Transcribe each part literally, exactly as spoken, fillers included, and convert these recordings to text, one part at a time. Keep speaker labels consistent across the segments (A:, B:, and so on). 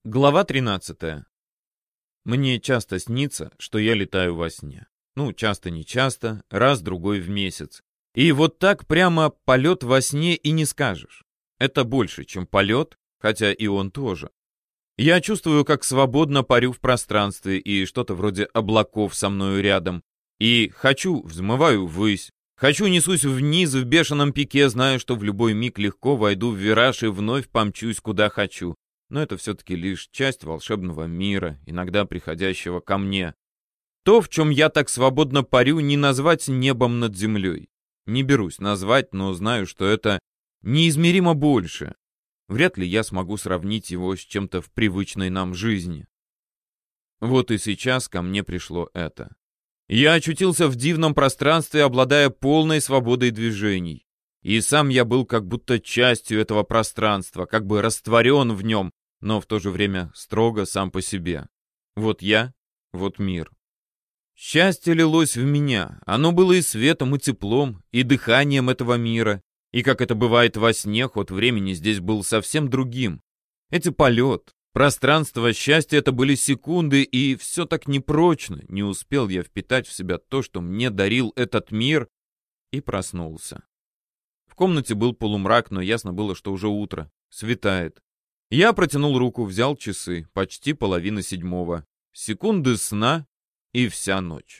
A: Глава тринадцатая. Мне часто снится, что я летаю во сне. Ну, часто-не часто, раз-другой в месяц. И вот так прямо полет во сне и не скажешь. Это больше, чем полет, хотя и он тоже. Я чувствую, как свободно парю в пространстве, и что-то вроде облаков со мною рядом. И хочу, взмываю ввысь. Хочу, несусь вниз в бешеном пике, зная, что в любой миг легко войду в вираж и вновь помчусь куда хочу. Но это все-таки лишь часть волшебного мира, иногда приходящего ко мне. То, в чем я так свободно парю, не назвать небом над землей. Не берусь назвать, но знаю, что это неизмеримо больше. Вряд ли я смогу сравнить его с чем-то в привычной нам жизни. Вот и сейчас ко мне пришло это. Я очутился в дивном пространстве, обладая полной свободой движений. И сам я был как будто частью этого пространства, как бы растворен в нем, но в то же время строго сам по себе. Вот я, вот мир. Счастье лилось в меня. Оно было и светом, и теплом, и дыханием этого мира. И как это бывает во сне, ход времени здесь был совсем другим. Эти полет, пространство, счастье — это были секунды, и все так непрочно. Не успел я впитать в себя то, что мне дарил этот мир, и проснулся. В комнате был полумрак, но ясно было, что уже утро. Светает. Я протянул руку, взял часы. Почти половина седьмого. Секунды сна и вся ночь.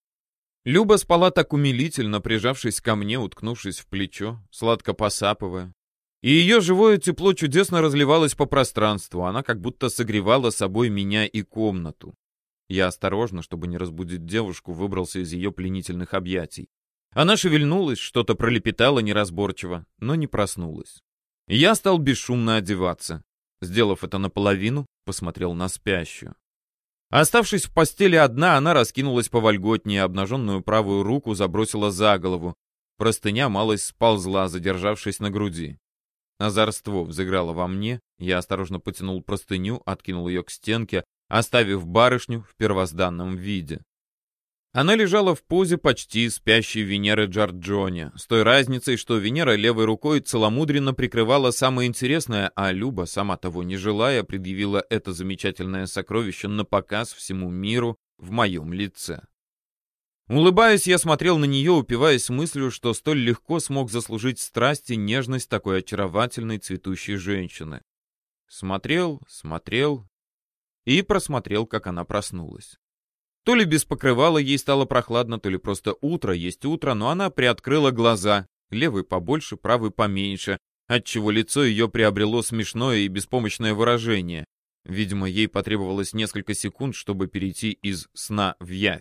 A: Люба спала так умилительно, прижавшись ко мне, уткнувшись в плечо, сладко посапывая. И ее живое тепло чудесно разливалось по пространству. Она как будто согревала собой меня и комнату. Я осторожно, чтобы не разбудить девушку, выбрался из ее пленительных объятий. Она шевельнулась, что-то пролепетала неразборчиво, но не проснулась. Я стал бесшумно одеваться. Сделав это наполовину, посмотрел на спящую. Оставшись в постели одна, она раскинулась повольготнее, обнаженную правую руку забросила за голову. Простыня малость сползла, задержавшись на груди. Озорство взыграло во мне, я осторожно потянул простыню, откинул ее к стенке, оставив барышню в первозданном виде. Она лежала в позе почти спящей Венеры Джорджоне, с той разницей, что Венера левой рукой целомудренно прикрывала самое интересное, а Люба, сама того не желая, предъявила это замечательное сокровище на показ всему миру в моем лице. Улыбаясь, я смотрел на нее, упиваясь мыслью, что столь легко смог заслужить страсть и нежность такой очаровательной цветущей женщины. Смотрел, смотрел и просмотрел, как она проснулась. То ли без покрывала ей стало прохладно, то ли просто утро есть утро, но она приоткрыла глаза, левый побольше, правый поменьше, отчего лицо ее приобрело смешное и беспомощное выражение. Видимо, ей потребовалось несколько секунд, чтобы перейти из сна в явь.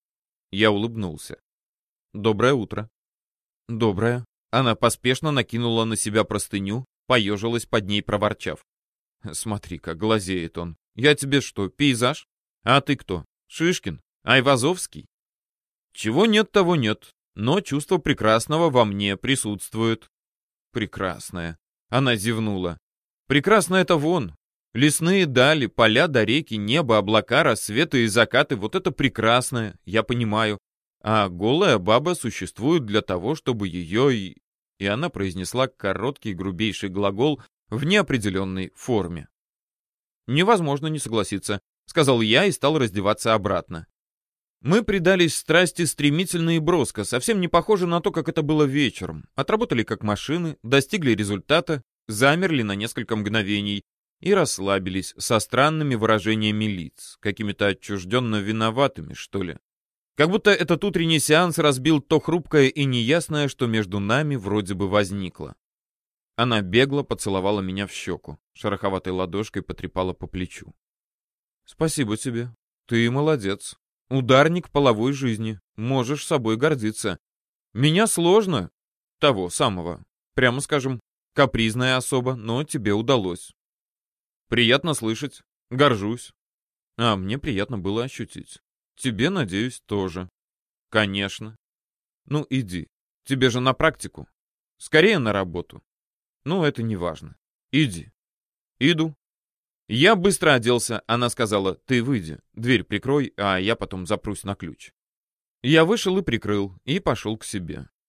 A: Я улыбнулся. «Доброе утро». «Доброе». Она поспешно накинула на себя простыню, поежилась под ней, проворчав. «Смотри-ка, глазеет он. Я тебе что, пейзаж? А ты кто? Шишкин? Айвазовский?» «Чего нет, того нет, но чувство прекрасного во мне присутствует». «Прекрасное». Она зевнула. «Прекрасно это вон. Лесные дали, поля до реки, небо, облака, рассветы и закаты — вот это прекрасное, я понимаю. А голая баба существует для того, чтобы ее и...» И она произнесла короткий грубейший глагол в неопределенной форме. «Невозможно не согласиться», — сказал я и стал раздеваться обратно. Мы предались страсти стремительно и броско, совсем не похоже на то, как это было вечером. Отработали как машины, достигли результата, замерли на несколько мгновений и расслабились со странными выражениями лиц, какими-то отчужденно виноватыми, что ли. Как будто этот утренний сеанс разбил то хрупкое и неясное, что между нами вроде бы возникло. Она бегло поцеловала меня в щеку, шероховатой ладошкой потрепала по плечу. «Спасибо тебе. Ты молодец. Ударник половой жизни. Можешь собой гордиться. Меня сложно. Того самого. Прямо скажем, капризная особа, но тебе удалось. Приятно слышать. Горжусь. А мне приятно было ощутить. Тебе, надеюсь, тоже. Конечно. Ну, иди. Тебе же на практику. Скорее на работу. Ну, это не важно. Иди». «Иду». Я быстро оделся, она сказала: «Ты выйди, дверь прикрой, а я потом запрусь на ключ». Я вышел и прикрыл, и пошел к себе.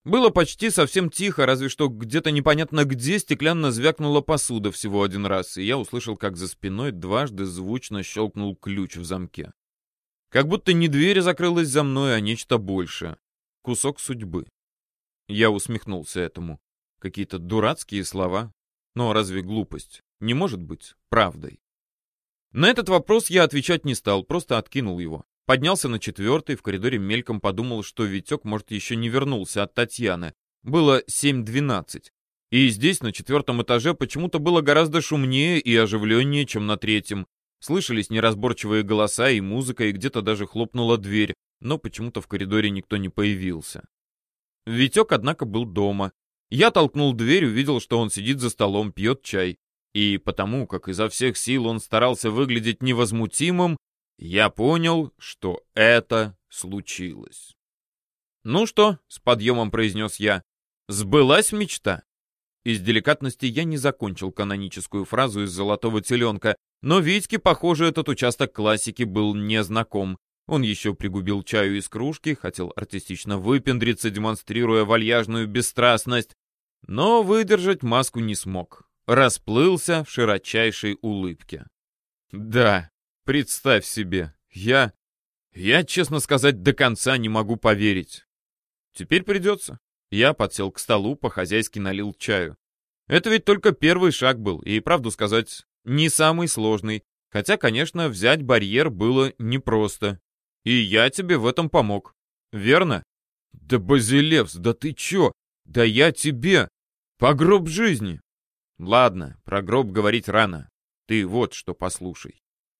A: Было почти совсем тихо, разве что где-то непонятно где стеклянно звякнула посуда всего один раз, и я услышал, как за спиной дважды звучно щелкнул ключ в замке. Как будто не дверь закрылась за мной, а нечто большее. Кусок судьбы. Я усмехнулся этому. Какие-то дурацкие слова. Но разве глупость не может быть правдой? На этот вопрос я отвечать не стал, просто откинул его. Поднялся на четвертый, в коридоре мельком подумал, что Витек, может, еще не вернулся от Татьяны. Было семь двенадцать. И здесь, на четвертом этаже, почему-то было гораздо шумнее и оживленнее, чем на третьем. Слышались неразборчивые голоса и музыка, и где-то даже хлопнула дверь, но почему-то в коридоре никто не появился. Витек, однако, был дома. Я толкнул дверь, увидел, что он сидит за столом, пьет чай. И потому, как изо всех сил он старался выглядеть невозмутимым, я понял, что это случилось. «Ну что?» — с подъемом произнес я. «Сбылась мечта?» Из деликатности я не закончил каноническую фразу из «Золотого теленка», но Витьке, похоже, этот участок классики был незнаком. Он еще пригубил чаю из кружки, хотел артистично выпендриться, демонстрируя вальяжную бесстрастность, но выдержать маску не смог. Расплылся в широчайшей улыбке. «Да, представь себе, я... я, честно сказать, до конца не могу поверить. Теперь придется». Я подсел к столу, по-хозяйски налил чаю. Это ведь только первый шаг был, и, правду сказать, не самый сложный. Хотя, конечно, взять барьер было непросто. И я тебе в этом помог. Верно? Да, Базилевс, да ты чё? Да я тебе! По гроб жизни! Ладно, про гроб говорить рано. Ты вот что послушай.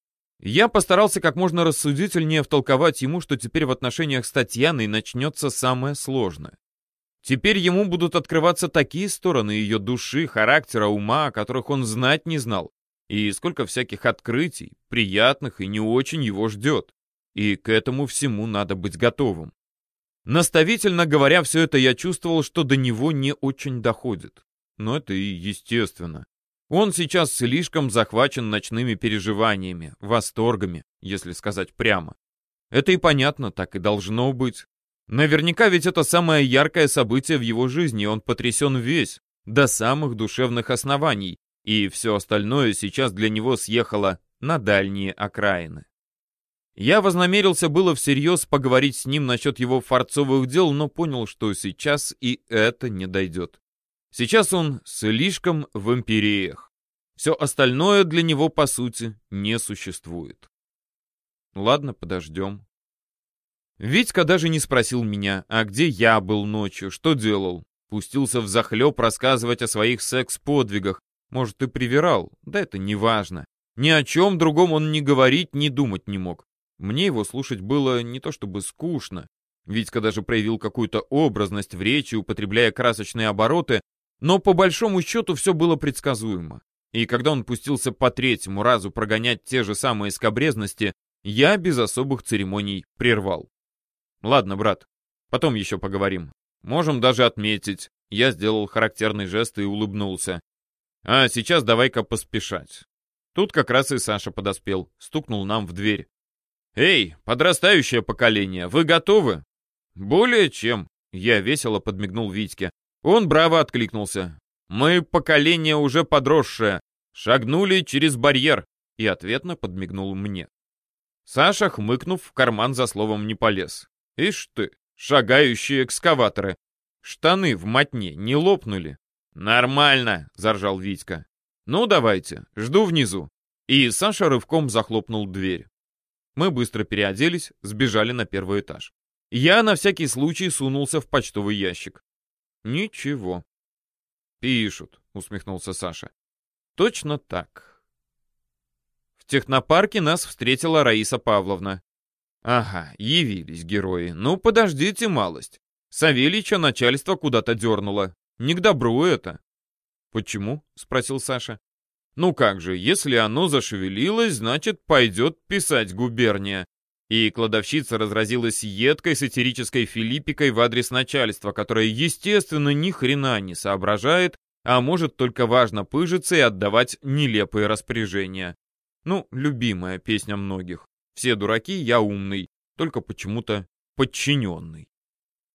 A: Я постарался как можно рассудительнее втолковать ему, что теперь в отношениях с Татьяной начнется самое сложное. Теперь ему будут открываться такие стороны ее души, характера, ума, о которых он знать не знал. И сколько всяких открытий, приятных и не очень, его ждет. И к этому всему надо быть готовым. Наставительно говоря все это, я чувствовал, что до него не очень доходит. Но это и естественно. Он сейчас слишком захвачен ночными переживаниями, восторгами, если сказать прямо. Это и понятно, так и должно быть. Наверняка ведь это самое яркое событие в его жизни, и он потрясен весь, до самых душевных оснований, и все остальное сейчас для него съехало на дальние окраины. Я вознамерился было всерьез поговорить с ним насчет его фарцовых дел, но понял, что сейчас и это не дойдет. Сейчас он слишком в империях. Все остальное для него, по сути, не существует. Ладно, подождем. Витька даже не спросил меня, а где я был ночью, что делал. Пустился взахлеб рассказывать о своих секс-подвигах. Может, и привирал, да это не важно. Ни о чем другом он ни говорить, ни думать не мог. Мне его слушать было не то чтобы скучно. Витька даже проявил какую-то образность в речи, употребляя красочные обороты, но по большому счету все было предсказуемо. И когда он пустился по третьему разу прогонять те же самые скабрезности, я без особых церемоний прервал. Ладно, брат, потом еще поговорим. Можем даже отметить. Я сделал характерный жест и улыбнулся. А сейчас давай-ка поспешать. Тут как раз и Саша подоспел, стукнул нам в дверь. «Эй, подрастающее поколение, вы готовы?» «Более чем», — я весело подмигнул Витьке. Он браво откликнулся. «Мы поколение уже подросшее, шагнули через барьер», и ответно подмигнул мне. Саша, хмыкнув, в карман за словом не полез. «Ишь ты, шагающие экскаваторы! Штаны в мотне не лопнули?» «Нормально!» — заржал Витька. «Ну, давайте, жду внизу». И Саша рывком захлопнул дверь. Мы быстро переоделись, сбежали на первый этаж. Я на всякий случай сунулся в почтовый ящик. Ничего. «Пишут», — усмехнулся Саша. «Точно так». В технопарке нас встретила Раиса Павловна. Ага, явились герои. Ну, подождите малость. Савельича начальство куда-то дернуло. Не к добру это. Почему? Спросил Саша. Ну как же, если оно зашевелилось, значит, пойдет писать губерния. И кладовщица разразилась едкой сатирической филиппикой в адрес начальства, которое, естественно, ни хрена не соображает, а может только важно пыжиться и отдавать нелепые распоряжения. Ну, любимая песня многих. Все дураки, я умный, только почему-то подчиненный.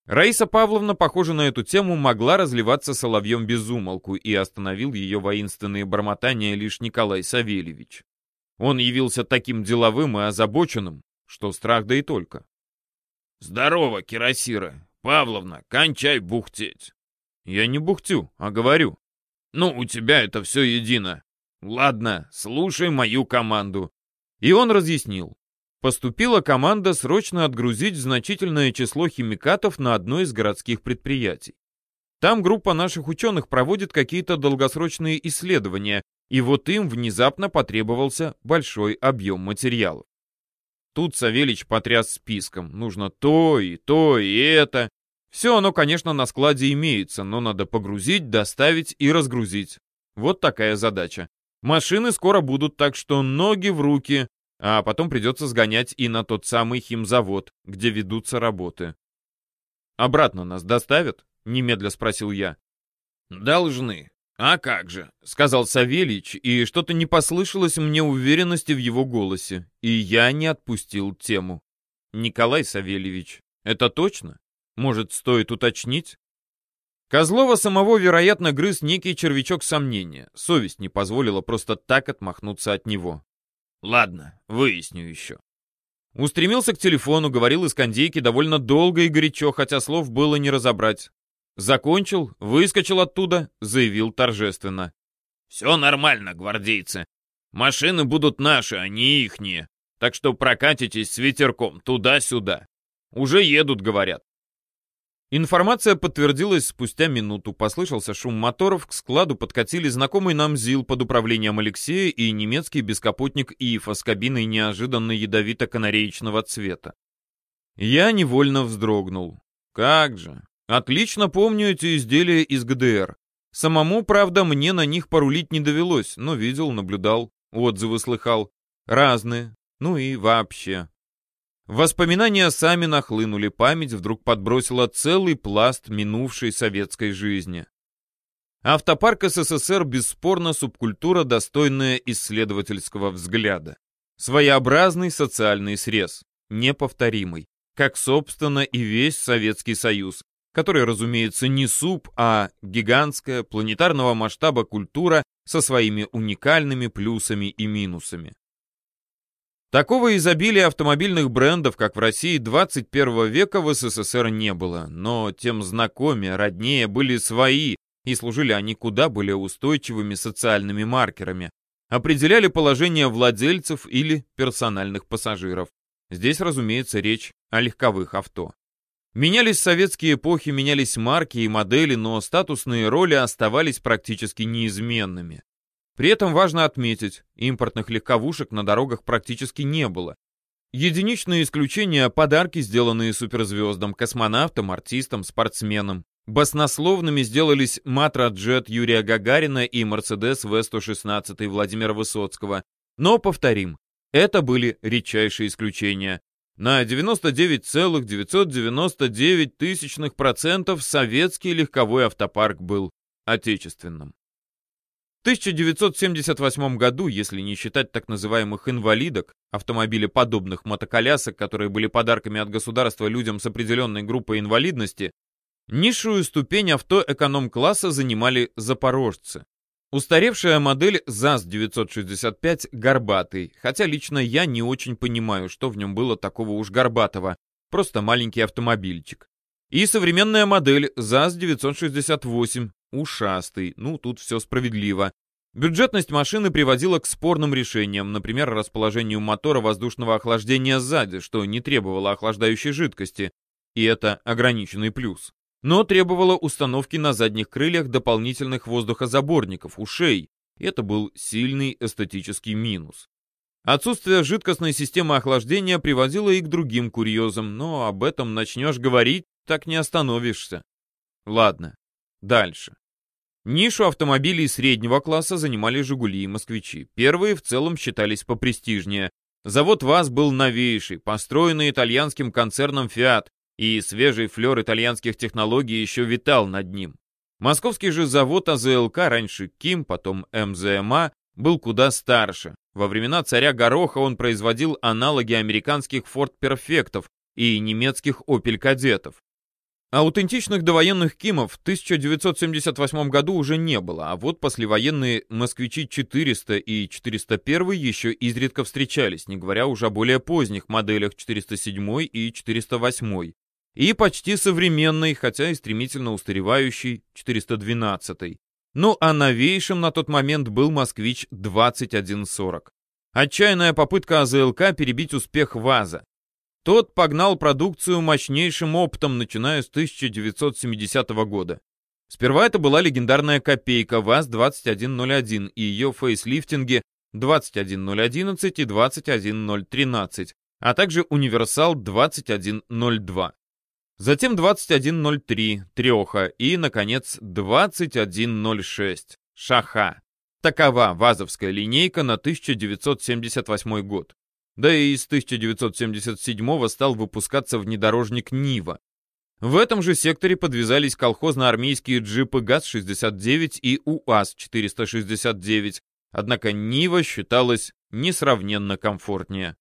A: Раиса Павловна, похоже, на эту тему могла разливаться соловьем без умолку, и остановил ее воинственные бормотания лишь Николай Савельевич. Он явился таким деловым и озабоченным, что страх да и только. «Здорово, Кирасира! Павловна, кончай бухтеть!» «Я не бухтю, а говорю». «Ну, у тебя это все едино. Ладно, слушай мою команду». И он разъяснил. Поступила команда срочно отгрузить значительное число химикатов на одно из городских предприятий. Там группа наших ученых проводит какие-то долгосрочные исследования, и вот им внезапно потребовался большой объем материалов. Тут Савельич потряс списком. Нужно то и то и это. Все оно, конечно, на складе имеется, но надо погрузить, доставить и разгрузить. Вот такая задача. Машины скоро будут, так что ноги в руки, а потом придется сгонять и на тот самый химзавод, где ведутся работы. «Обратно нас доставят?» — немедля спросил я. «Должны. А как же?» — сказал Савельич, и что-то не послышалось мне уверенности в его голосе, и я не отпустил тему. «Николай Савельевич, это точно? Может, стоит уточнить?» Козлова самого, вероятно, грыз некий червячок сомнения. Совесть не позволила просто так отмахнуться от него. «Ладно, выясню еще». Устремился к телефону, говорил из кондейки довольно долго и горячо, хотя слов было не разобрать. Закончил, выскочил оттуда, заявил торжественно. «Все нормально, гвардейцы. Машины будут наши, а не ихние. Так что прокатитесь с ветерком туда-сюда. Уже едут, говорят». Информация подтвердилась спустя минуту. Послышался шум моторов, к складу подкатили знакомый нам ЗИЛ под управлением Алексея и немецкий бескапотник ИФА с кабиной неожиданно ядовито-канареечного цвета. Я невольно вздрогнул. Как же! Отлично помню эти изделия из ГДР. Самому, правда, мне на них порулить не довелось, но видел, наблюдал, отзывы слыхал. Разные, ну и вообще. Воспоминания сами нахлынули, память вдруг подбросила целый пласт минувшей советской жизни. Автопарк СССР бесспорно субкультура, достойная исследовательского взгляда. Своеобразный социальный срез, неповторимый, как, собственно, и весь Советский Союз, который, разумеется, не суп, а гигантская, планетарного масштаба культура со своими уникальными плюсами и минусами. Такого изобилия автомобильных брендов, как в России двадцать первого века, в СССР не было, но тем знакомее, роднее были свои, и служили они куда более устойчивыми социальными маркерами, определяли положение владельцев или персональных пассажиров. Здесь, разумеется, речь о легковых авто. Менялись советские эпохи, менялись марки и модели, но статусные роли оставались практически неизменными. При этом важно отметить, импортных легковушек на дорогах практически не было. Единичные исключения – подарки, сделанные суперзвездам, космонавтам, артистам, спортсменам. Баснословными сделались Матра-джет Юрия Гагарина и Мерседес вэ сто шестнадцать Владимира Высоцкого. Но, повторим, это были редчайшие исключения. На девяносто девять целых девятьсот девяносто девять тысячных процента советский легковой автопарк был отечественным. В тысяча девятьсот семьдесят восьмом году, если не считать так называемых инвалидок, автомобилеподобных мотоколясок, которые были подарками от государства людям с определенной группой инвалидности, низшую ступень авто эконом-класса занимали запорожцы. Устаревшая модель ЗАЗ девятьсот шестьдесят пять горбатый, хотя лично я не очень понимаю, что в нем было такого уж горбатого, просто маленький автомобильчик. И современная модель ЗАЗ девятьсот шестьдесят восемь, ушастый, ну тут все справедливо. Бюджетность машины приводила к спорным решениям, например, расположению мотора воздушного охлаждения сзади, что не требовало охлаждающей жидкости, и это ограниченный плюс. Но требовало установки на задних крыльях дополнительных воздухозаборников, ушей, и это был сильный эстетический минус. Отсутствие жидкостной системы охлаждения приводило и к другим курьезам, но об этом начнешь говорить, так не остановишься. Ладно, дальше. Нишу автомобилей среднего класса занимали «Жигули» и «Москвичи». Первые в целом считались попрестижнее. Завод ВАЗ был новейший, построенный итальянским концерном «Фиат», и свежий флер итальянских технологий еще витал над ним. Московский же завод АЗЛК, раньше КИМ, потом МЗМА, был куда старше. Во времена царя Гороха он производил аналоги американских Форд Перфектов и немецких Опель Кадетов. Аутентичных довоенных КИМов в тысяча девятьсот семьдесят восьмом году уже не было, а вот послевоенные «Москвичи четыреста» и четыреста один еще изредка встречались, не говоря уже о более поздних моделях четыреста семь и четыреста восемь, и почти современной, хотя и стремительно устаревающей четыреста двенадцать. Ну а новейшим на тот момент был «Москвич двадцать один сорок». Отчаянная попытка АЗЛК перебить успех ВАЗа. Тот погнал продукцию мощнейшим оптом, начиная с тысяча девятьсот семидесятого года. Сперва это была легендарная копейка ВАЗ двадцать один ноль один и ее фейслифтинги двадцать один ноль одиннадцать и двадцать один ноль тринадцать, а также универсал двадцать один ноль два. Затем двадцать один ноль три, Треха и, наконец, двадцать один ноль шесть, Шаха. Такова ВАЗовская линейка на тысяча девятьсот семьдесят восьмой год. Да и с тысяча девятьсот семьдесят седьмого стал выпускаться внедорожник Нива. В этом же секторе подвязались колхозно-армейские джипы ГАЗ шестьдесят девять и УАЗ четыреста шестьдесят девять, однако Нива считалась несравненно комфортнее.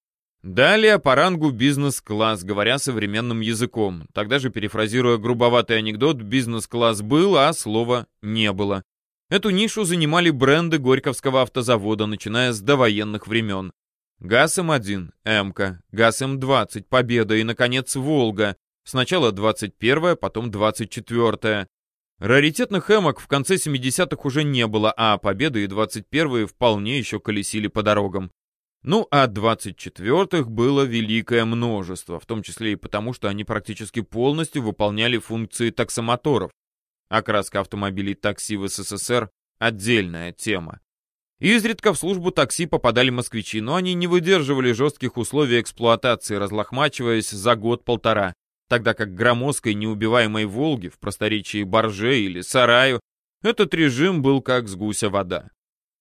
A: Далее по рангу бизнес-класс, говоря современным языком. Тогда же, перефразируя грубоватый анекдот, бизнес-класс был, а слова не было. Эту нишу занимали бренды Горьковского автозавода, начиная с довоенных времен. ГАЗ М один, М-ка, ГАЗ М двадцать, Победа и, наконец, Волга. Сначала двадцать первая, потом двадцать четвёртая. Раритетных эмок в конце семидесятых уже не было, а Победа и двадцать первые вполне еще колесили по дорогам. Ну, а двадцать четвёртых было великое множество, в том числе и потому, что они практически полностью выполняли функции таксомоторов. Окраска автомобилей такси в СССР – отдельная тема. Изредка в службу такси попадали москвичи, но они не выдерживали жестких условий эксплуатации, разлохмачиваясь за год-полтора, тогда как громоздкой неубиваемой «Волге», в просторечии «Борже» или «Сараю», этот режим был как с гуся вода.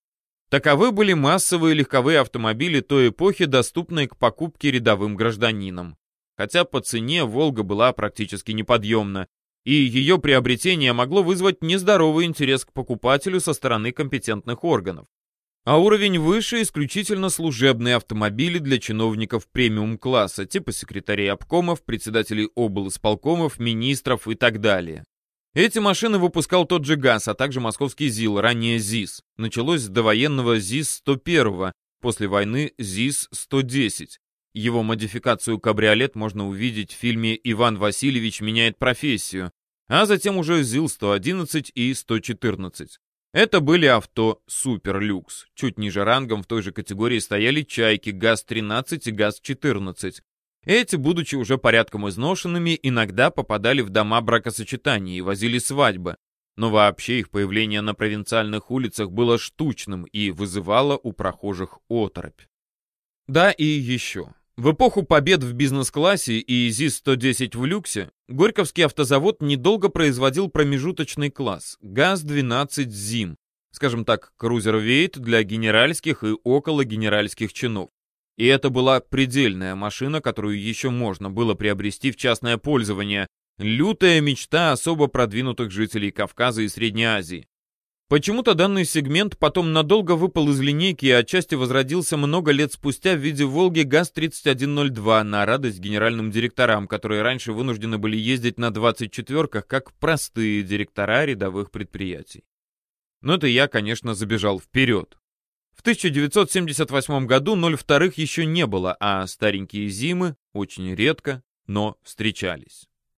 A: Таковы были массовые легковые автомобили той эпохи, доступные к покупке рядовым гражданинам. Хотя по цене «Волга» была практически неподъемна, и ее приобретение могло вызвать нездоровый интерес к покупателю со стороны компетентных органов. А уровень выше исключительно служебные автомобили для чиновников премиум-класса, типа секретарей обкомов, председателей облисполкомов, министров и так далее. Эти машины выпускал тот же ГАЗ, а также московский ЗИЛ, ранее ЗИС. Началось с довоенного ЗИС сто один, после войны ЗИС сто десять. Его модификацию кабриолет можно увидеть в фильме «Иван Васильевич меняет профессию», а затем уже ЗИЛ сто одиннадцать и сто четырнадцать. Это были авто супер-люкс. Чуть ниже рангом в той же категории стояли «Чайки» ГАЗ тринадцать и ГАЗ четырнадцать. Эти, будучи уже порядком изношенными, иногда попадали в дома бракосочетаний и возили свадьбы. Но вообще их появление на провинциальных улицах было штучным и вызывало у прохожих оторопь. Да и еще. В эпоху побед в бизнес-классе и ЗИС сто десять в люксе Горьковский автозавод недолго производил промежуточный класс ГАЗ двенадцать ЗИМ, скажем так, крузервейт для генеральских и окологенеральских чинов. И это была предельная машина, которую еще можно было приобрести в частное пользование, лютая мечта особо продвинутых жителей Кавказа и Средней Азии. Почему-то данный сегмент потом надолго выпал из линейки и отчасти возродился много лет спустя в виде «Волги» ГАЗ тридцать один ноль два на радость генеральным директорам, которые раньше вынуждены были ездить на двадцать четвёрках как простые директора рядовых предприятий. Но это я, конечно, забежал вперед. В тысяча девятьсот семьдесят восьмом году ноль вторых еще не было, а старенькие «Зимы» очень редко, но встречались.